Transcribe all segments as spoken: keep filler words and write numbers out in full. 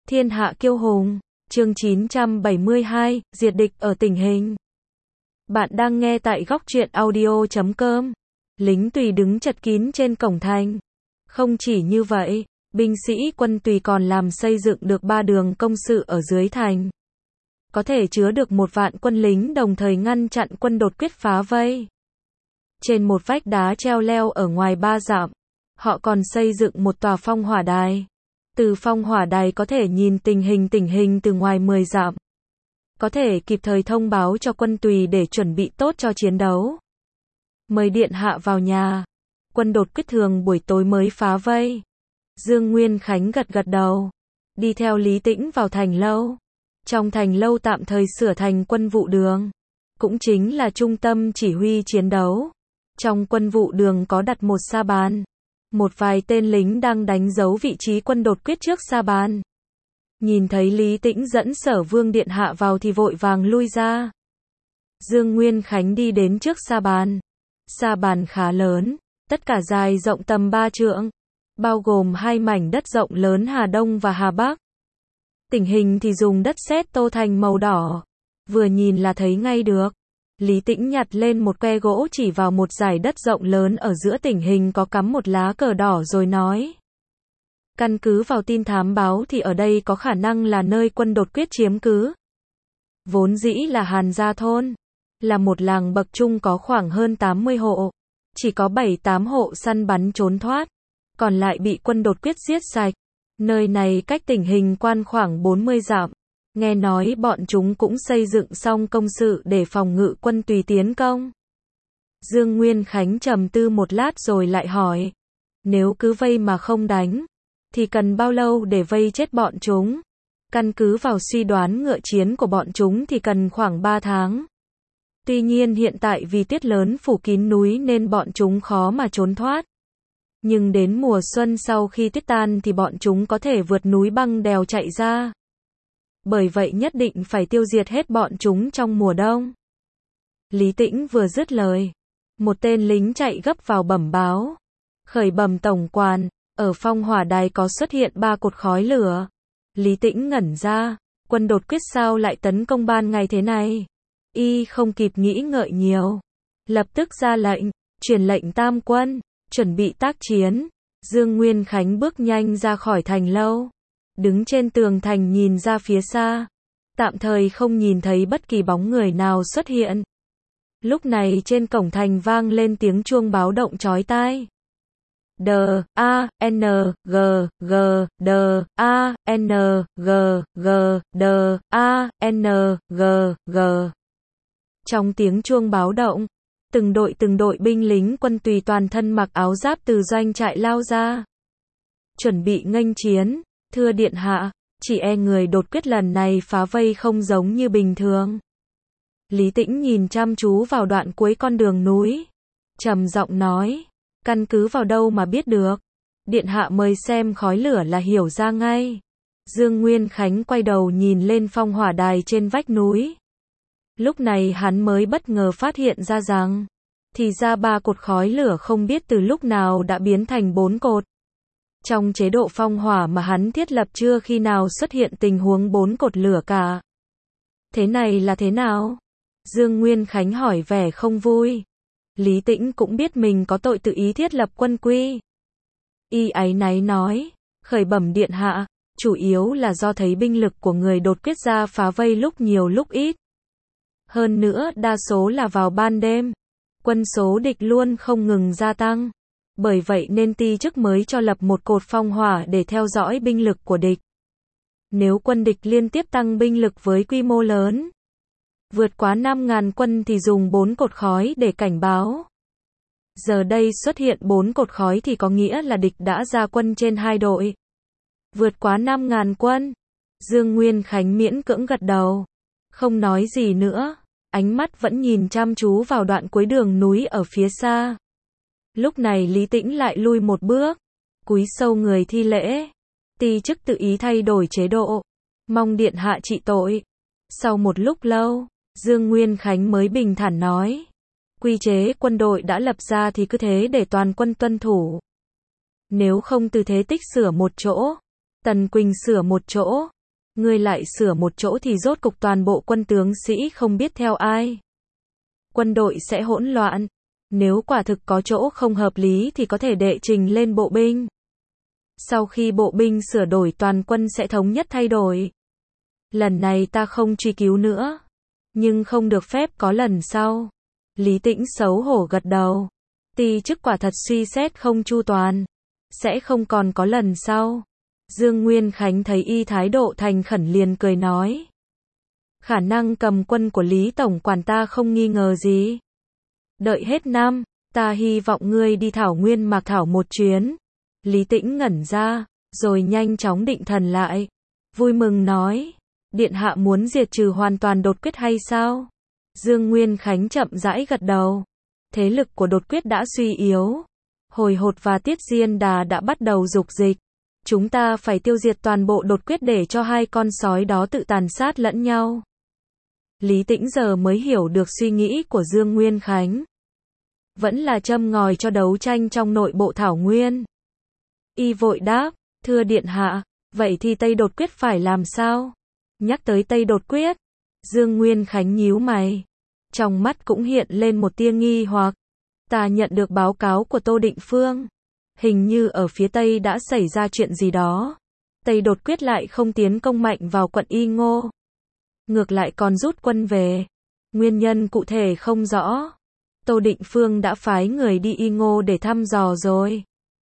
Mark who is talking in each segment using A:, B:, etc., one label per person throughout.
A: Thiên hạ kiêu hùng, chương chín trăm bảy mươi hai, diệt địch ở tình hình. Bạn đang nghe tại góc truyện audio chấm com. Lính Tùy đứng chật kín trên cổng thành. Không chỉ như vậy, binh sĩ quân Tùy còn làm xây dựng được ba đường công sự ở dưới thành. Có thể chứa được một vạn quân lính đồng thời ngăn chặn quân đột quyết phá vây. Trên một vách đá treo leo ở ngoài ba dặm, họ còn xây dựng một tòa phong hỏa đài. Từ phong hỏa đài có thể nhìn tình hình tình hình từ ngoài mười dặm. Có thể kịp thời thông báo cho quân Tùy để chuẩn bị tốt cho chiến đấu. Mời điện hạ vào nhà. Quân đột quyết thường buổi tối mới phá vây. Dương Nguyên Khánh gật gật đầu. Đi theo Lý Tĩnh vào thành lâu. Trong thành lâu tạm thời sửa thành quân vụ đường. Cũng chính là trung tâm chỉ huy chiến đấu. Trong quân vụ đường có đặt một sa bàn. Một vài tên lính đang đánh dấu vị trí quân đột quyết trước sa bàn. Nhìn thấy Lý Tĩnh dẫn Sở Vương điện hạ vào thì vội vàng lui ra. Dương Nguyên Khánh đi đến trước sa bàn. Sa bàn khá lớn, tất cả dài rộng tầm ba trượng, bao gồm hai mảnh đất rộng lớn Hà Đông và Hà Bắc. Tình hình thì dùng đất sét tô thành màu đỏ, vừa nhìn là thấy ngay được. Lý Tĩnh nhặt lên một que gỗ chỉ vào một dải đất rộng lớn ở giữa tình hình có cắm một lá cờ đỏ rồi nói. Căn cứ vào tin thám báo thì ở đây có khả năng là nơi quân đột quyết chiếm cứ. Vốn dĩ là Hàn Gia Thôn, là một làng bậc trung có khoảng hơn tám mươi hộ. Chỉ có bảy tám hộ săn bắn trốn thoát, còn lại bị quân đột quyết giết sạch. Nơi này cách tình hình quan khoảng bốn mươi dặm. Nghe nói bọn chúng cũng xây dựng xong công sự để phòng ngự quân Tùy tiến công. Dương Nguyên Khánh trầm tư một lát rồi lại hỏi. Nếu cứ vây mà không đánh, thì cần bao lâu để vây chết bọn chúng? Căn cứ vào suy đoán ngựa chiến của bọn chúng thì cần khoảng ba tháng. Tuy nhiên hiện tại vì tuyết lớn phủ kín núi nên bọn chúng khó mà trốn thoát. Nhưng đến mùa xuân sau khi tuyết tan thì bọn chúng có thể vượt núi băng đèo chạy ra. Bởi vậy nhất định phải tiêu diệt hết bọn chúng trong mùa đông. Lý Tĩnh vừa dứt lời, một tên lính chạy gấp vào bẩm báo. Khởi bẩm tổng quản, ở phong hỏa đài có xuất hiện ba cột khói lửa. Lý Tĩnh ngẩn ra, quân đột quyết sao lại tấn công ban ngày thế này? Y không kịp nghĩ ngợi nhiều, lập tức ra lệnh, truyền lệnh tam quân, chuẩn bị tác chiến. Dương Nguyên Khánh bước nhanh ra khỏi thành lâu. Đứng trên tường thành nhìn ra phía xa, tạm thời không nhìn thấy bất kỳ bóng người nào xuất hiện. Lúc này trên cổng thành vang lên tiếng chuông báo động chói tai. D, A, N, G, G, D, A, N, G, G, D, A, N, G, G. Trong tiếng chuông báo động, từng đội từng đội binh lính quân Tùy toàn thân mặc áo giáp từ doanh trại lao ra. Chuẩn bị nghênh chiến. Thưa điện hạ, chỉ e người đột quyết lần này phá vây không giống như bình thường. Lý Tĩnh nhìn chăm chú vào đoạn cuối con đường núi, trầm giọng nói, căn cứ vào đâu mà biết được? Điện hạ mời xem khói lửa là hiểu ra ngay. Dương Nguyên Khánh quay đầu nhìn lên phong hỏa đài trên vách núi. Lúc này hắn mới bất ngờ phát hiện ra rằng, thì ra ba cột khói lửa không biết từ lúc nào đã biến thành bốn cột. Trong chế độ phong hỏa mà hắn thiết lập chưa khi nào xuất hiện tình huống bốn cột lửa cả. Thế này là thế nào? Dương Nguyên Khánh hỏi vẻ không vui. Lý Tĩnh cũng biết mình có tội tự ý thiết lập quân quy. Y áy náy nói, khởi bẩm điện hạ, chủ yếu là do thấy binh lực của người đột quyết ra phá vây lúc nhiều lúc ít. Hơn nữa đa số là vào ban đêm. Quân số địch luôn không ngừng gia tăng. Bởi vậy nên ty chức mới cho lập một cột phong hỏa để theo dõi binh lực của địch. Nếu quân địch liên tiếp tăng binh lực với quy mô lớn, vượt quá năm ngàn quân thì dùng bốn cột khói để cảnh báo. Giờ đây xuất hiện bốn cột khói thì có nghĩa là địch đã ra quân trên hai đội. Vượt quá năm ngàn quân. Dương Nguyên Khánh miễn cưỡng gật đầu. Không nói gì nữa. Ánh mắt vẫn nhìn chăm chú vào đoạn cuối đường núi ở phía xa. Lúc này Lý Tĩnh lại lui một bước, cúi sâu người thi lễ. Ty chức tự ý thay đổi chế độ, mong điện hạ trị tội. Sau một lúc lâu, Dương Nguyên Khánh mới bình thản nói. Quy chế quân đội đã lập ra thì cứ thế để toàn quân tuân thủ. Nếu không từ thế Tích sửa một chỗ, Tần Quỳnh sửa một chỗ, Ngươi lại sửa một chỗ thì rốt cục toàn bộ quân tướng sĩ không biết theo ai. Quân đội sẽ hỗn loạn. Nếu quả thực có chỗ không hợp lý thì có thể đệ trình lên bộ binh. Sau khi bộ binh sửa đổi toàn quân sẽ thống nhất thay đổi. Lần này ta không truy cứu nữa. Nhưng không được phép có lần sau. Lý Tĩnh xấu hổ gật đầu. Ti chức quả thật suy xét không chu toàn. Sẽ không còn có lần sau. Dương Nguyên Khánh thấy y thái độ thành khẩn liền cười nói. Khả năng cầm quân của Lý Tổng quản ta không nghi ngờ gì. Đợi hết năm, ta hy vọng ngươi đi Thảo Nguyên Mạc Thảo một chuyến. Lý Tĩnh ngẩn ra, rồi nhanh chóng định thần lại. Vui mừng nói, điện hạ muốn diệt trừ hoàn toàn đột quyết hay sao? Dương Nguyên Khánh chậm rãi gật đầu. Thế lực của đột quyết đã suy yếu. Hồi Hột và Tiết Diên Đà đã bắt đầu dục dịch. Chúng ta phải tiêu diệt toàn bộ đột quyết để cho hai con sói đó tự tàn sát lẫn nhau. Lý Tĩnh giờ mới hiểu được suy nghĩ của Dương Nguyên Khánh. Vẫn là châm ngòi cho đấu tranh trong nội bộ Thảo Nguyên. Y vội đáp, thưa điện hạ, vậy thì Tây đột quyết phải làm sao? Nhắc tới Tây đột quyết, Dương Nguyên Khánh nhíu mày. Trong mắt cũng hiện lên một tia nghi hoặc. Ta nhận được báo cáo của Tô Định Phương. Hình như ở phía Tây đã xảy ra chuyện gì đó. Tây đột quyết lại không tiến công mạnh vào quận Y Ngô. Ngược lại còn rút quân về. Nguyên nhân cụ thể không rõ. Tô Định Phương đã phái người đi Y Ngô để thăm dò rồi.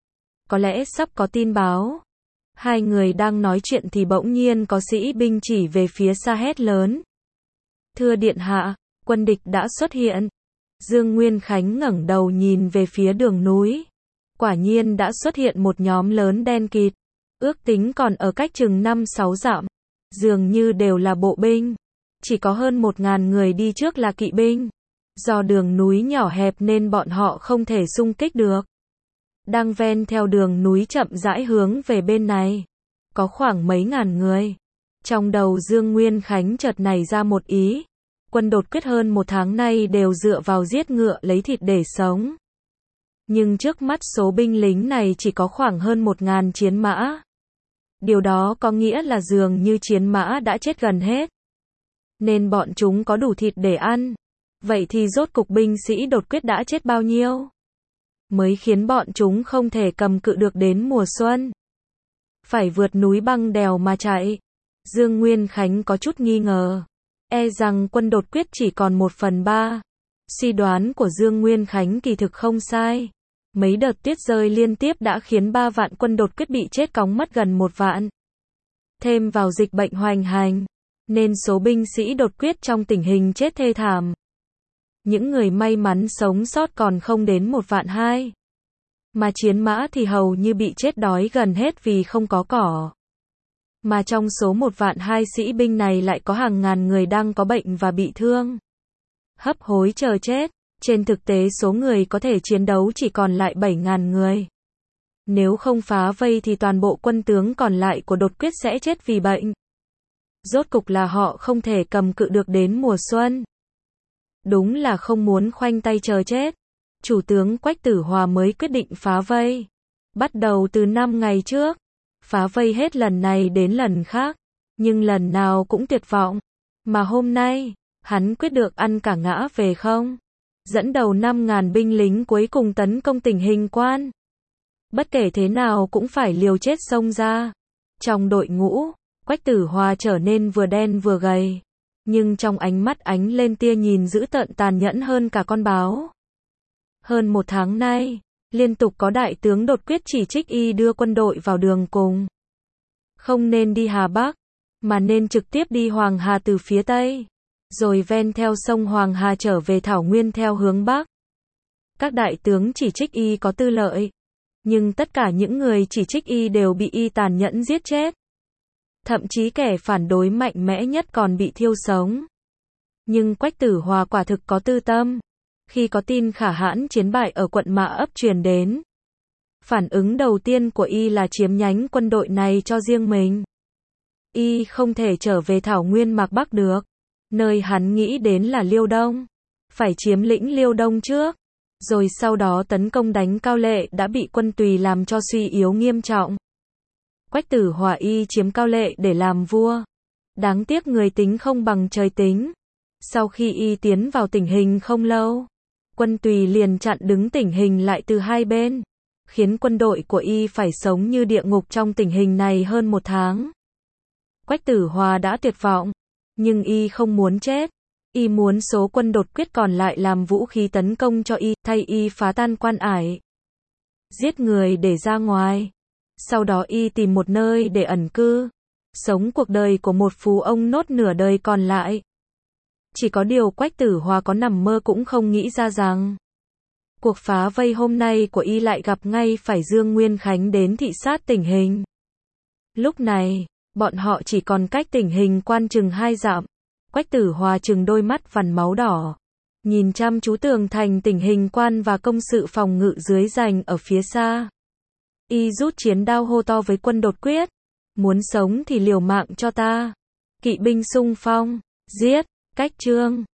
A: Có lẽ sắp có tin báo. Hai người đang nói chuyện thì bỗng nhiên có sĩ binh chỉ về phía xa hét lớn. Thưa điện hạ, quân địch đã xuất hiện. Dương Nguyên Khánh ngẩng đầu nhìn về phía đường núi. Quả nhiên đã xuất hiện một nhóm lớn đen kịt. Ước tính còn ở cách chừng năm sáu dặm. Dường như đều là bộ binh. Chỉ có hơn một ngàn người đi trước là kỵ binh. Do đường núi nhỏ hẹp nên bọn họ không thể xung kích được. Đang ven theo đường núi chậm rãi hướng về bên này. Có khoảng mấy ngàn người. Trong đầu Dương Nguyên Khánh chợt nảy ra một ý. Quân đột quyết hơn một tháng nay đều dựa vào giết ngựa lấy thịt để sống. Nhưng trước mắt số binh lính này chỉ có khoảng hơn một ngàn chiến mã. Điều đó có nghĩa là dường như chiến mã đã chết gần hết. Nên bọn chúng có đủ thịt để ăn. Vậy thì rốt cục binh sĩ đột quyết đã chết bao nhiêu? Mới khiến bọn chúng không thể cầm cự được đến mùa xuân. Phải vượt núi băng đèo mà chạy. Dương Nguyên Khánh có chút nghi ngờ. E rằng quân đột quyết chỉ còn một phần ba. Suy đoán của Dương Nguyên Khánh kỳ thực không sai. Mấy đợt tuyết rơi liên tiếp đã khiến ba vạn quân đột quyết bị chết cóng mất gần một vạn. Thêm vào dịch bệnh hoành hành. Nên số binh sĩ đột quyết trong tình hình chết thê thảm. Những người may mắn sống sót còn không đến một vạn hai. Mà chiến mã thì hầu như bị chết đói gần hết vì không có cỏ. Mà trong số một vạn hai sĩ binh này lại có hàng ngàn người đang có bệnh và bị thương. Hấp hối chờ chết. Trên thực tế số người có thể chiến đấu chỉ còn lại bảy ngàn người. Nếu không phá vây thì toàn bộ quân tướng còn lại của đột quyết sẽ chết vì bệnh. Rốt cục là họ không thể cầm cự được đến mùa xuân. Đúng là không muốn khoanh tay chờ chết. Chủ tướng Quách Tử Hòa mới quyết định phá vây. Bắt đầu từ năm ngày trước. Phá vây hết lần này đến lần khác. Nhưng lần nào cũng tuyệt vọng. Mà hôm nay, hắn quyết được ăn cả ngã về không. Dẫn đầu năm ngàn binh lính cuối cùng tấn công tỉnh Hình Quan. Bất kể thế nào cũng phải liều chết xông ra. Trong đội ngũ, Quách Tử Hòa trở nên vừa đen vừa gầy. Nhưng trong ánh mắt ánh lên tia nhìn dữ tợn tàn nhẫn hơn cả con báo. Hơn một tháng nay, liên tục có đại tướng đột quyết chỉ trích y đưa quân đội vào đường cùng. Không nên đi Hà Bắc, mà nên trực tiếp đi Hoàng Hà từ phía Tây. Rồi ven theo sông Hoàng Hà trở về Thảo Nguyên theo hướng Bắc. Các đại tướng chỉ trích y có tư lợi. Nhưng tất cả những người chỉ trích y đều bị y tàn nhẫn giết chết. Thậm chí kẻ phản đối mạnh mẽ nhất còn bị thiêu sống. Nhưng Quách Tử Hòa quả thực có tư tâm. Khi có tin Khả Hãn chiến bại ở quận Mã Ấp truyền đến, phản ứng đầu tiên của y là chiếm nhánh quân đội này cho riêng mình. Y không thể trở về Thảo Nguyên Mạc Bắc được. Nơi hắn nghĩ đến là Liêu Đông. Phải chiếm lĩnh Liêu Đông trước. Rồi sau đó tấn công đánh Cao Lệ đã bị quân Tùy làm cho suy yếu nghiêm trọng. Quách Tử Hòa y chiếm Cao Lệ để làm vua. Đáng tiếc người tính không bằng trời tính. Sau khi y tiến vào tình hình không lâu, Quân Tùy liền chặn đứng tình hình lại từ hai bên, khiến quân đội của y phải sống như địa ngục trong tình hình này hơn một tháng. Quách Tử Hòa đã tuyệt vọng, nhưng y không muốn chết. Y muốn số quân đột quyết còn lại làm vũ khí tấn công cho y, thay y phá tan quan ải, giết người để ra ngoài. Sau đó y tìm một nơi để ẩn cư, sống cuộc đời của một phú ông nốt nửa đời còn lại. Chỉ có điều Quách Tử Hòa có nằm mơ cũng không nghĩ ra rằng cuộc phá vây hôm nay của y lại gặp ngay phải Dương Nguyên Khánh đến thị sát tình hình. Lúc này, bọn họ chỉ còn cách tình hình quan chừng hai dặm. Quách Tử Hòa chừng đôi mắt vằn máu đỏ, nhìn chăm chú tường thành tình hình quan và công sự phòng ngự dưới rành ở phía xa. Y rút chiến đao hô to với quân đột quyết, muốn sống thì liều mạng cho ta. Kỵ binh xung phong, giết, cách trương.